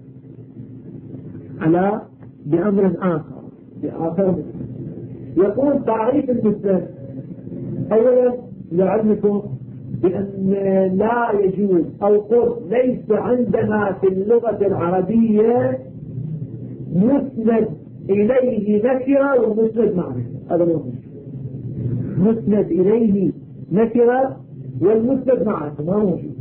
على بأمر آخر. يقول تعريف المسند. أولا لعلمكم بأن لا يجوز أو قل ليس عندنا في اللغة العربية مسند إليه نكرة ومسند معرفة. هذا هو مسند إليه نكرة والمسند معرفة ما موجود.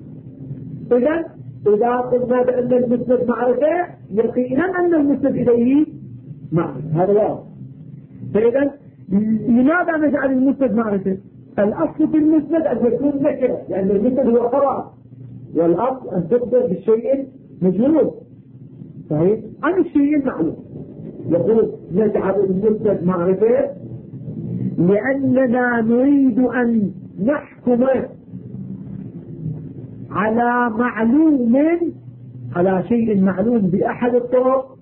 إذا قلنا بأن المسند معرفة يقينا أن المسند إليه معرفة، هذا واضح. فإذا لماذا نجعل المسند معرفة؟ الأصل في المسند أن يكون نكرة، لأن المسند هو خبر، والأصل أن تخبر بالشيء مجهول صحيح عن الشيء المعلوم. يقول نجعل المسند معرفة لأننا نريد أن نحكم على معلوم، على شيء معلوم بأحد الطرق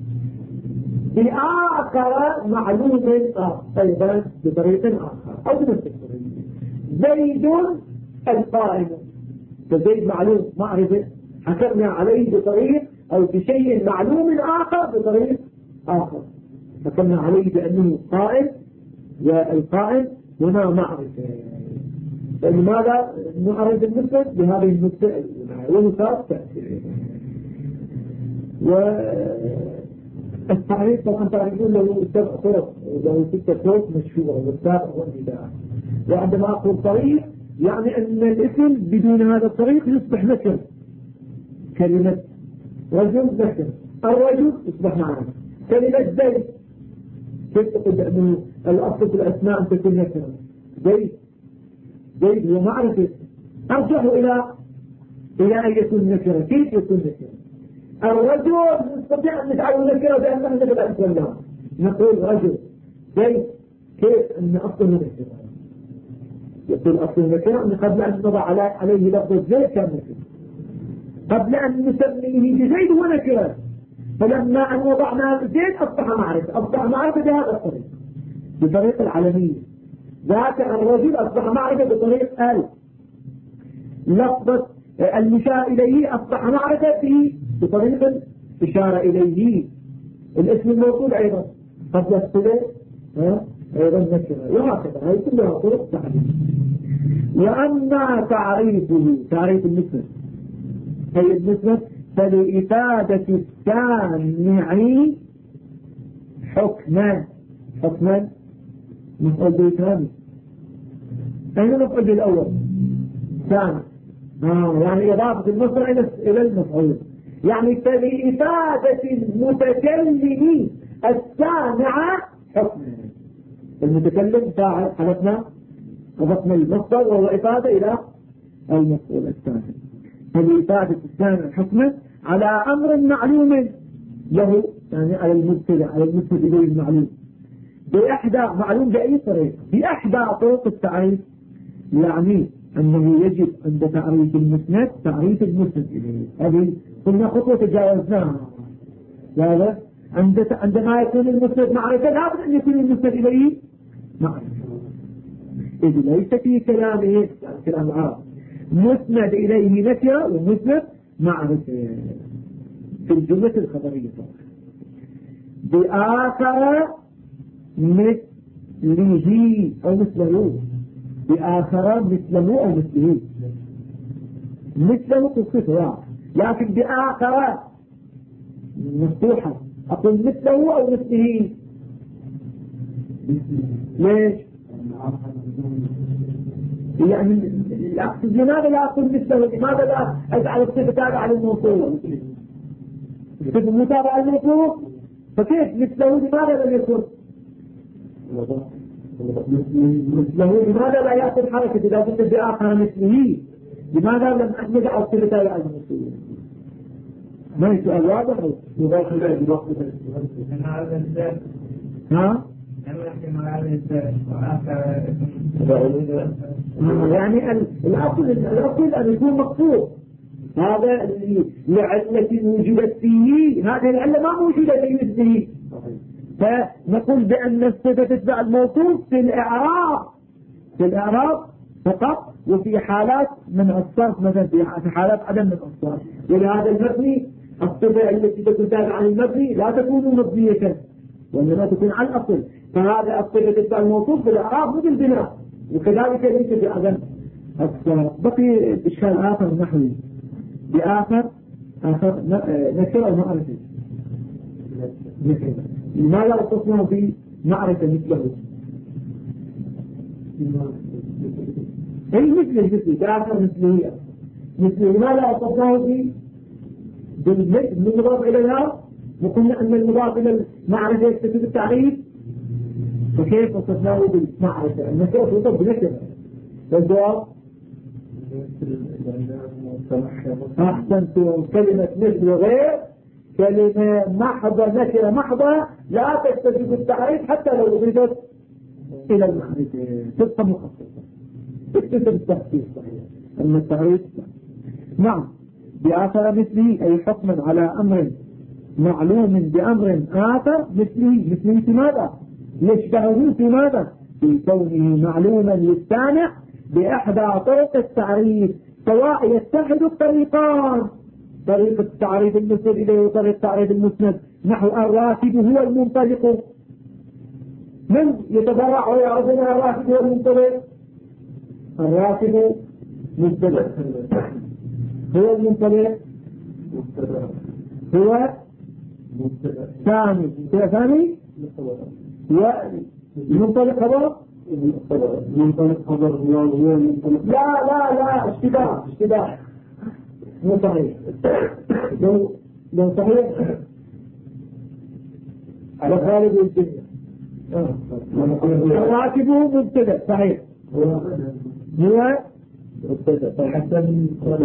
بآخر معلوم أيضا بطريق آخر أو بنفس الطريق. زيد القائم، فزيد معلوم معرفة حكمنا عليه بطريق أو بشيء معلوم آخر بطريق آخر، حكمنا عليه بأنه قائم، والقائم هنا معرفة. لماذا نعرف المسند بهذه المسند تأثير. والتعريف طبعا تعرفون له 7 طرق، له 6 طرق مشهورة، والسابق والبداية. وعندما أقول طريق يعني أن الاسم بدون هذا الطريق يصبح نكر. كلمة رجل نكر، الرجل يصبح معرفة. كلمة زيد كيف تقول أنه الأصل في الأسماء أن تكون نكرة؟ زيد هو معرفة، أرجح إلى أن يكون نكرة. كيف يكون نكرة؟ الرجل نستطيع أن نجعله نكرة بأن نحن في الأسلام نقول رجل. زيد كيف أن أصله نكرة؟ يقول أصله نكرة أن قبل أن نضع عليه لفظ زيد كان نكرة، قبل أن نسميه بزيد هو نكرة، فلما أن وضعنا زيد أصبح معرفة بهذا الطريق، بطريق العلمية. ذاك الرجل أصبح معرفة بطريق لفظة المشار إليه أصبح معرفة بطريق إشارة إليه. الاسم الموصول أيضا قبل الصلة أيضا نكرة، وهكذا. هذه كلها طرق تعريف. وأما تعريف المسند أي المسند فلإفادة السامع حكما مفعول به ثاني. أين مفعول به الأول؟ سامع. يعني إضافة المصدر إلى المفعول، يعني فلإفادة المتكلم السامع حكما. المتكلم فاعل، حدثنا أضفنا المصدر وهو إفادة إلى المفعول الثاني. فلإفادة السامع حكما على أمر معلوم له، يعني على المسند إليه المعلوم بإحدى معلوم بأي طريقة، بإحدى طرق التعريف. يعني أنه يجب عند تعريف المسند تعريف المسند إليه. هذه قلنا خطوة تجاوزناها. هذا عندما يكون المسند معرفة لابد أن يكون المسند إليه معرفة. إذ ليس في كلامه كلام العرب مسند إليه نكرة ومسند معرفة في الجملة الخبرية بآخر مثله أو مثله، بآخر مثله أو مثله تصفها، لكن بآخر مفتوحة. أقول مثله أو مثله. ليش؟ يعني لماذا لا أقول مثله؟ لماذا لا أجعل الصفة تابعة على الموصول؟ المتابعة الموصوف، فكيف مثله لماذا لم يكن؟ مثله لماذا لا يأخذ حركة إذا كنت بآخر مثله؟ لماذا لم نجعل صلة على الموصول؟ ما هي سؤال واضح؟ ها؟ يعني الأصل أن يكون مقصود، هذا لعلة وجدت فيه، هذه العلة ما موجودة في مثله، فنقول بأن الصفة تتبع الموصوف في الإعراب فقط، وفي حالات من الصرف مثلا في حالات عدم من الصرف. ولهذا المبني الصفة التي تتابع عن المبني لا تكون مبنية وإنما تكون على الأصل، فهذا الصفة تتبع الموصوف في الإعراب مثل البناء، وكذلك ليس بعدم الصرف. بقي إشكال آخر نحوي بآخر نكرة معرفة، لماذا وصفناه في معرفة مثله؟ أي مثل بآخر مثله لماذا وصفناه في بالمضاف إلى الهاء، وقلنا أن المضاف إلى المعرفة يستفيد التعريف، فكيف وصفناه بالمعرفة؟ النكرة توصف بنكرة، والجواب أحسنتم. كلمة مثل وغير كلمة محضة، نكرة محضة لا تستفيد التعريف حتى لو أضيفت إلى المعرفة، تبقى مخصصة تكتسب التخصيص صحيح. أما التعريف نعم بآخر مثله أي حكما على أمر معلوم بأمر آخر مثله في ماذا؟ يشبهه في ماذا؟ في كونه معلوما للسامع بإحدى طرق التعريف، سواء يتحد الطريقان، طريق التعريف المسند إليه وطريق التعريف المسند، نحو الراكب هو المنطلق. من يتبرع ويعرف أن الراكب هو المنطلق؟ الراكب مبتدأ، هو المنطلق هو ثاني والمنطلق خبر لا اشتباه مو صحيح. لو صحيح على خالد الدنيا الراكب مبتدأ صحيح، هو حسن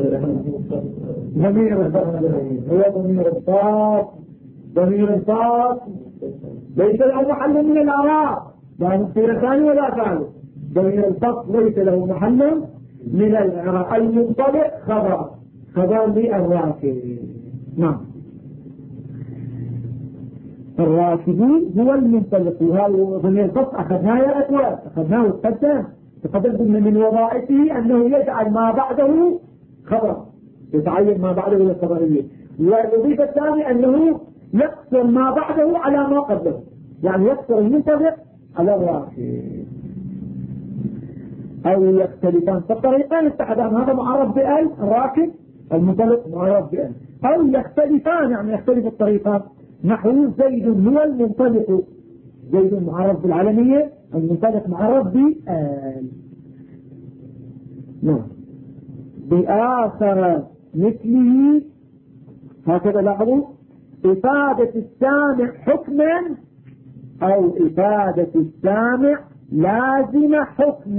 ضمير الصاد ليس له محل من الأعراب، لا مصير ثاني ولا ثالث. ضمير الصاد ليس له محل من الأعراب. المنطلق خبر للراكب. نعم الراكبون هو المنطلق، وهذا ضمير الصاد أخذناه يا أخوان، أخذناه تقدم من وظائفه أنه يجعل ما بعده خبر، يتعين ما بعده إلى الخبرية. والوظيفة الثانية أنه يقصر ما بعده على ما قبله، يعني يقصر المنطلق على الراكب أو يختلفان. فالطريقان اتحدان، هذا معرف بأل الراكب، المنطلق معرف بأل، أو يختلفان يعني يختلف الطريقان، نحو زيد هو المنطلق، زيد معرف بالعلمية، المنطلق معرف بأل. نعم بآخر مثله هكذا لاحظوا، إفادة السامع حكما أو إفادة السامع لازم حكم.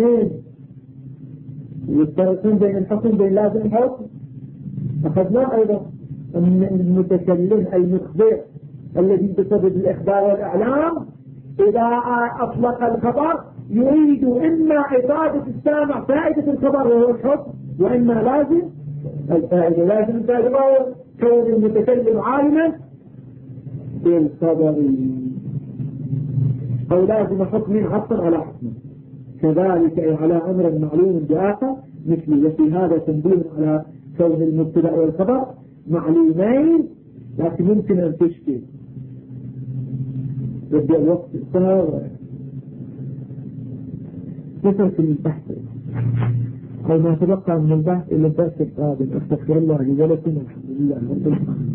والترسم بين الحكم بين لازم الحكم أخذناه أيضا. المتكلم المخبر الذي بسبب الإخبار والإعلام إذا أطلق الخبر يريد إما إفادة السامع فائدة الخبر وهو الحكم، وإما لازم الفائدة. لازم الفائدة هو كون المتكلم عالما بالخبر، أو لازم حكم عطا على حكم، كذلك على أمر معلوم بآخر مثل. وفي هذا تنبيه على كون المبتدأ والخبر معلومين لكن ممكن أن تشكل. يبدأ الوقت صار نترك البحث أو ما تبقى من البحث إلى الدرس القادم. أستغفر الله لي ولكم، الحمد لله.